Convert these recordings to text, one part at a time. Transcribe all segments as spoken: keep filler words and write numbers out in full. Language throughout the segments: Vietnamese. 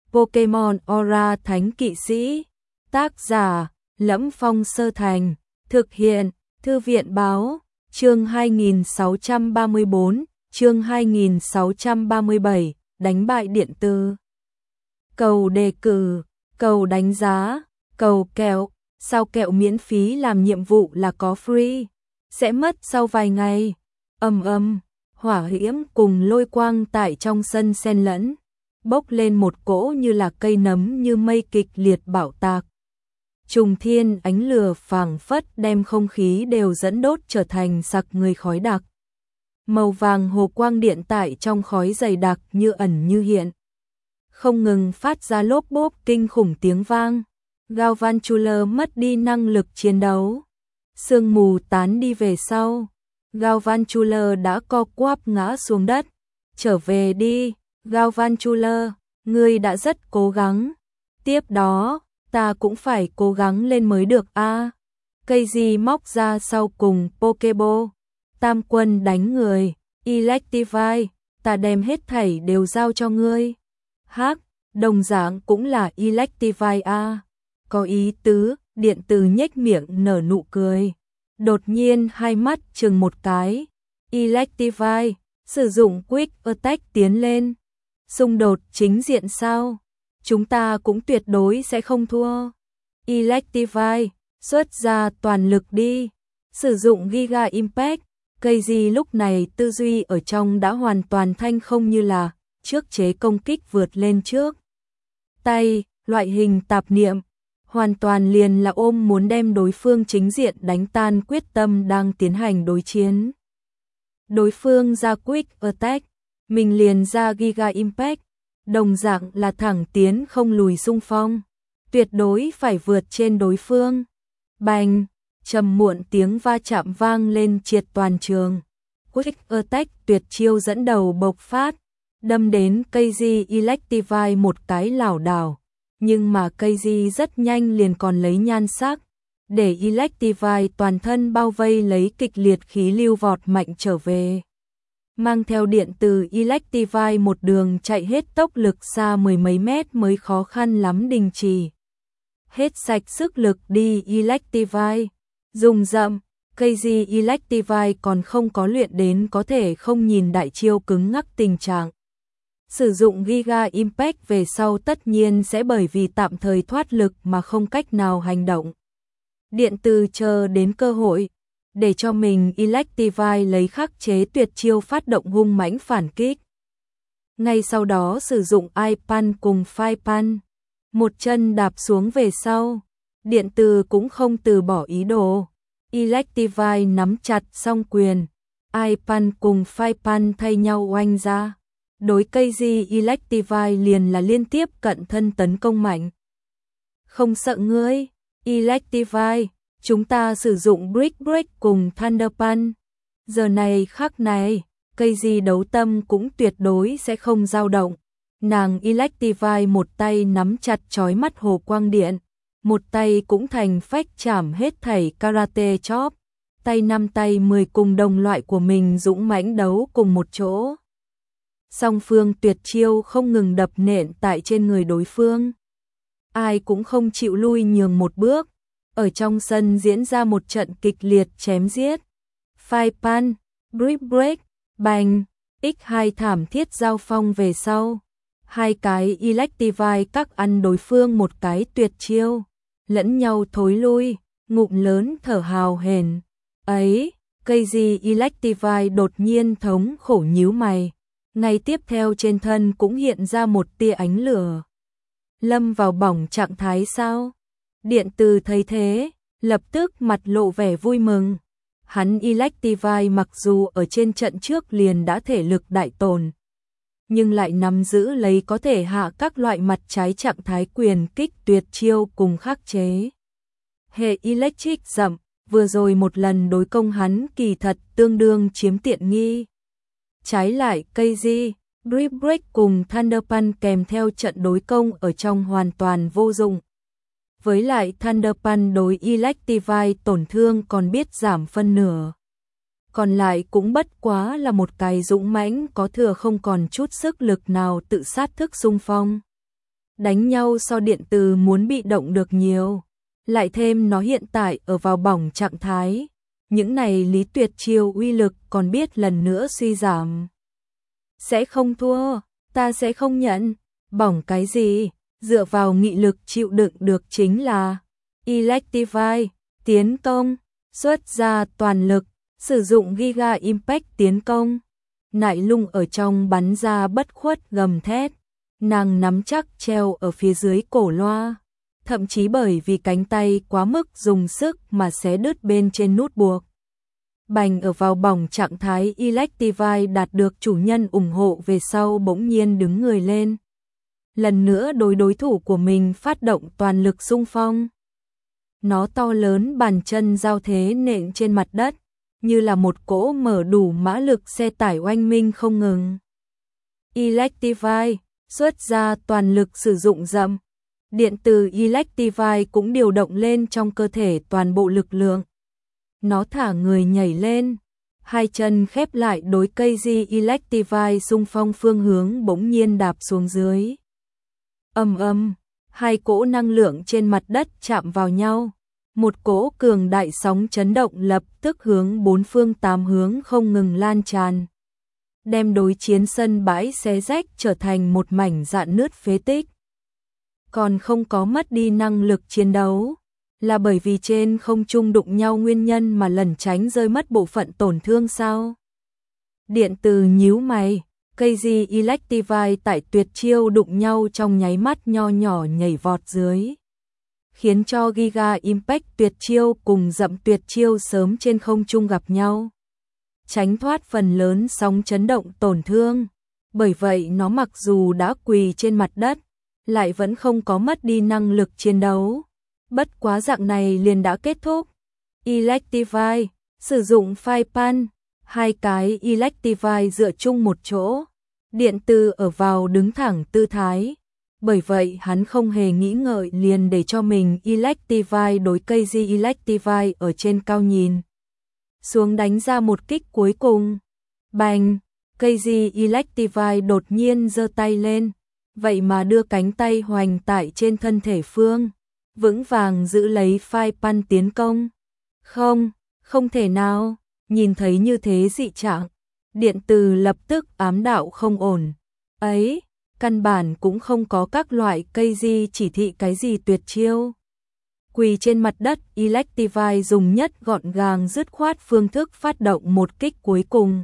Pokemon Aura Thánh Kỵ Sĩ. Tác giả: Lẫm Phong Sơ Thành. Thực hiện: Thư viện báo. Chương hai nghìn sáu trăm ba mươi bốn, chương hai nghìn sáu trăm ba mươi bảy, đánh bại điện tử. Cầu đề cử, cầu đánh giá, cầu kẹo, sao kẹo miễn phí làm nhiệm vụ là có free, sẽ mất sau vài ngày. Ầm ầm, hỏa diễm cùng lôi quang tại trong sân xen lẫn, bốc lên một cỗ như là cây nấm như mây kịch liệt bạo tạc. Trùng thiên ánh lửa phảng phất đem không khí đều dẫn đốt trở thành sặc người khói đặc. Màu vàng hồ quang điện tại trong khói dày đặc như ẩn như hiện, không ngừng phát ra lốp bốp kinh khủng tiếng vang. Galvantula mất đi năng lực chiến đấu. Sương mù tán đi về sau. Galvantula đã co quắp ngã xuống đất. Trở về đi, Galvantula, ngươi đã rất cố gắng. Tiếp đó, ta cũng phải cố gắng lên mới được a. À, cây gì móc ra sau cùng Pokeball. Tam quân đánh người, Electivire, ta đem hết thảy đều giao cho ngươi. Hắc, đồng dạng cũng là Electivire a. À, có ý tứ, điện tử nhếch miệng nở nụ cười. Đột nhiên hai mắt chừng một cái. Electivire, sử dụng Quick Attack tiến lên. Xung đột chính diện sao? Chúng ta cũng tuyệt đối sẽ không thua. Electivire, xuất ra toàn lực đi. Sử dụng Giga Impact. Cây gì lúc này tư duy ở trong đã hoàn toàn thanh không, như là trước chế công kích vượt lên trước. Tay, loại hình tạp niệm, hoàn toàn liền là ôm muốn đem đối phương chính diện đánh tan quyết tâm đang tiến hành đối chiến. Đối phương ra Quick Attack, mình liền ra Giga Impact, đồng dạng là thẳng tiến không lùi xung phong, tuyệt đối phải vượt trên đối phương. Bành, trầm muộn tiếng va chạm vang lên triệt toàn trường. Quick Attack tuyệt chiêu dẫn đầu bộc phát, đâm đến cây di Electivire một cái lảo đảo, nhưng mà cây di rất nhanh liền còn lấy nhan sắc, để Electivire toàn thân bao vây lấy kịch liệt khí lưu vọt mạnh trở về. Mang theo điện từ Electivire một đường chạy hết tốc lực xa mười mấy mét mới khó khăn lắm đình chỉ. Hết sạch sức lực đi Electivire, dùng dậm, cây di Electivire còn không có luyện đến có thể không nhìn đại chiêu cứng ngắc tình trạng. Sử dụng Giga Impact về sau tất nhiên sẽ bởi vì tạm thời thoát lực mà không cách nào hành động. Điện từ chờ đến cơ hội, để cho mình Electivire lấy khắc chế tuyệt chiêu phát động hung mãnh phản kích. Ngay sau đó sử dụng Ice Punch cùng Fire Punch, một chân đạp xuống về sau, điện từ cũng không từ bỏ ý đồ. Electivire nắm chặt song quyền, Ice Punch cùng Fire Punch thay nhau oanh ra. Đối cây di Electivire liền là liên tiếp cận thân tấn công mạnh. Không sợ ngươi, Electivire, chúng ta sử dụng Brick Break cùng Thunder Punch. Giờ này khắc này, cây di đấu tâm cũng tuyệt đối sẽ không dao động. Nàng Electivire một tay nắm chặt chói mắt hồ quang điện, một tay cũng thành phách chảm hết thảy karate chop, tay năm tay mười cùng đồng loại của mình dũng mãnh đấu cùng một chỗ. Song phương tuyệt chiêu không ngừng đập nện tại trên người đối phương. Ai cũng không chịu lui nhường một bước. Ở trong sân diễn ra một trận kịch liệt chém giết. Fire Punch, Brick Break, bành, nhân hai thảm thiết giao phong về sau. Hai cái Electivire các ăn đối phương một cái tuyệt chiêu, lẫn nhau thối lui, ngụm lớn thở hào hển. Ấy, cây gì Electivire đột nhiên thống khổ nhíu mày. Ngay tiếp theo trên thân cũng hiện ra một tia ánh lửa. Lâm vào bỏng trạng thái sao? Điện từ thấy thế, lập tức mặt lộ vẻ vui mừng. Hắn Electivire mặc dù ở trên trận trước liền đã thể lực đại tổn, nhưng lại nắm giữ lấy có thể hạ các loại mặt trái trạng thái quyền kích tuyệt chiêu cùng khắc chế. Hệ Electric dậm, vừa rồi một lần đối công hắn kỳ thật tương đương chiếm tiện nghi. Trái lại cây di, Brick Break cùng Thunder Punch kèm theo trận đối công ở trong hoàn toàn vô dụng. Với lại Thunder Punch đối Electivire tổn thương còn biết giảm phân nửa. Còn lại cũng bất quá là một cái dũng mãnh có thừa không còn chút sức lực nào tự sát thức xung phong. đánh nhau so điện từ muốn bị động được nhiều. Lại thêm nó hiện tại ở vào bỏng trạng thái. Những này Lý Tuyệt Chiêu uy lực còn biết lần nữa suy giảm. Sẽ không thua, ta sẽ không nhận. Bỏng cái gì? Dựa vào nghị lực chịu đựng được chính là Electivire, tiến công, xuất ra toàn lực, sử dụng Giga Impact tiến công. Nại Lung ở trong bắn ra bất khuất gầm thét, nàng nắm chắc treo ở phía dưới cổ loa, thậm chí bởi vì cánh tay quá mức dùng sức mà xé đứt bên trên nút buộc. Bành ở vào bỏng trạng thái Electivire đạt được chủ nhân ủng hộ về sau bỗng nhiên đứng người lên. Lần nữa đối đối thủ của mình phát động toàn lực xung phong. Nó to lớn bàn chân giao thế nện trên mặt đất, như là một cỗ mở đủ mã lực xe tải oanh minh không ngừng. Electivire xuất ra toàn lực sử dụng dậm. Điện từ Electivire cũng điều động lên trong cơ thể toàn bộ lực lượng. Nó thả người nhảy lên, hai chân khép lại đối cây di Electivire xung phong phương hướng bỗng nhiên đạp xuống dưới. Ầm ầm, hai cỗ năng lượng trên mặt đất chạm vào nhau. Một cỗ cường đại sóng chấn động lập tức hướng bốn phương tám hướng không ngừng lan tràn, đem đối chiến sân bãi xé rách trở thành một mảnh rạn nứt phế tích. Còn không có mất đi năng lực chiến đấu, là bởi vì trên không trung đụng nhau nguyên nhân mà lẩn tránh rơi mất bộ phận tổn thương sao? Điện từ nhíu mày, cây di Electivire tại tuyệt chiêu đụng nhau trong nháy mắt nho nhỏ nhảy vọt dưới, khiến cho Giga Impact tuyệt chiêu cùng dậm tuyệt chiêu sớm trên không trung gặp nhau, tránh thoát phần lớn sóng chấn động tổn thương. Bởi vậy nó mặc dù đã quỳ trên mặt đất, lại vẫn không có mất đi năng lực chiến đấu. Bất quá dạng này liền đã kết thúc. Electivire sử dụng Fire Punch, hai cái Electivire dựa chung một chỗ, điện từ ở vào đứng thẳng tư thái. Bởi vậy hắn không hề nghĩ ngợi liền để cho mình Electivire đối cây di Electivire ở trên cao nhìn xuống đánh ra một kích cuối cùng. Bành, cây di Electivire đột nhiên giơ tay lên, vậy mà đưa cánh tay hoành tại trên thân thể Phương, vững vàng giữ lấy Fire Punch tiến công. Không, không thể nào, nhìn thấy như thế dị trạng, điện từ lập tức ám đạo không ổn. Ấy, căn bản cũng không có các loại cây di chỉ thị cái gì tuyệt chiêu. Quỳ trên mặt đất, Electivire dùng nhất gọn gàng dứt khoát phương thức phát động một kích cuối cùng.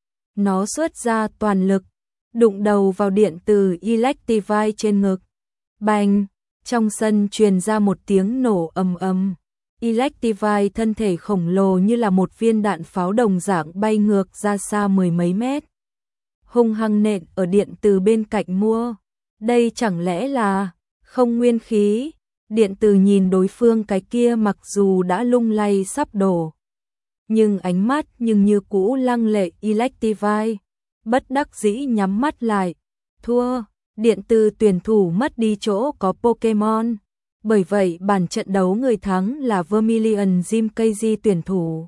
Nó xuất ra toàn lực, đụng đầu vào điện từ Electivire trên ngực. Bành, trong sân truyền ra một tiếng nổ ầm ầm. Electivire thân thể khổng lồ như là một viên đạn pháo đồng dạng bay ngược ra xa mười mấy mét, hung hăng nện ở điện từ bên cạnh mua. Đây chẳng lẽ là không nguyên khí? Điện từ nhìn đối phương cái kia mặc dù đã lung lay sắp đổ, nhưng ánh mắt nhưng như cũ lăng lệ. Electivire bất đắc dĩ nhắm mắt lại. Thua, điện từ tuyển thủ mất đi chỗ có Pokemon. Bởi vậy bản trận đấu người thắng là Vermilion Gym cây di tuyển thủ.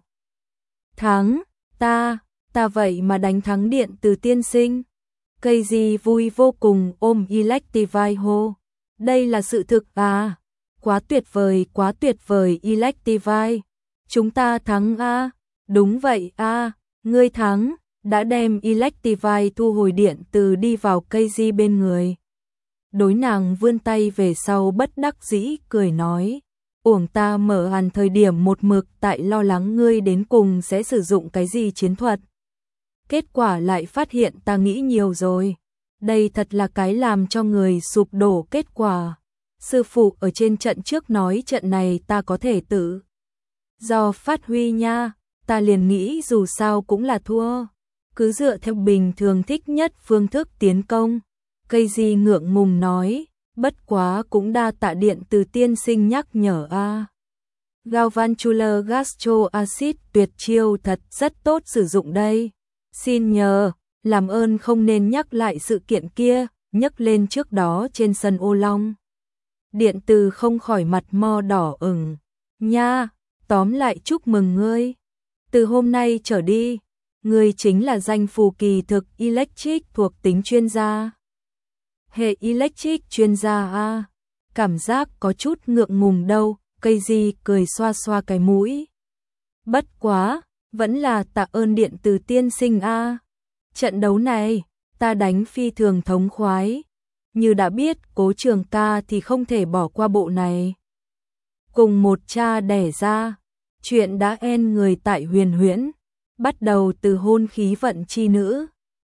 Thắng, ta, ta vậy mà đánh thắng điện từ tiên sinh. Cây di vui vô cùng ôm Electivire hô. Đây là sự thực à? Quá tuyệt vời, quá tuyệt vời Electivire. Chúng ta thắng a. Đúng vậy a, ngươi thắng, đã đem Electivire thu hồi điện từ đi vào cây di bên người. Đối nàng vươn tay về sau bất đắc dĩ cười nói, uổng ta mở hàn thời điểm một mực tại lo lắng ngươi đến cùng sẽ sử dụng cái gì chiến thuật. Kết quả lại phát hiện ta nghĩ nhiều rồi. Đây thật là cái làm cho người sụp đổ kết quả. Sư phụ ở trên trận trước nói trận này ta có thể tự do phát huy nha, ta liền nghĩ dù sao cũng là thua. Cứ dựa theo bình thường thích nhất phương thức tiến công. Cây di ngượng ngùng nói, bất quá cũng đa tạ điện từ tiên sinh nhắc nhở a. Galvantula Gastro Acid tuyệt chiêu thật rất tốt sử dụng đây. Xin nhờ, làm ơn không nên nhắc lại sự kiện kia, nhắc lên trước đó trên sân ô long. Điện từ không khỏi mặt mo đỏ ửng. Nha, tóm lại chúc mừng ngươi. Từ hôm nay trở đi, ngươi chính là danh phù kỳ thực Electric thuộc tính chuyên gia. Hệ electric chuyên gia a, cảm giác có chút ngượng ngùng đâu, cây gì cười xoa xoa cái mũi. Bất quá, vẫn là tạ ơn điện từ tiên sinh a. Trận đấu này, ta đánh phi thường thống khoái. Như đã biết Cố Trường ca thì không thể bỏ qua bộ này. Cùng một cha đẻ ra, chuyện đã en người tại Huyền Huyễn, bắt đầu từ hôn khí vận chi nữ.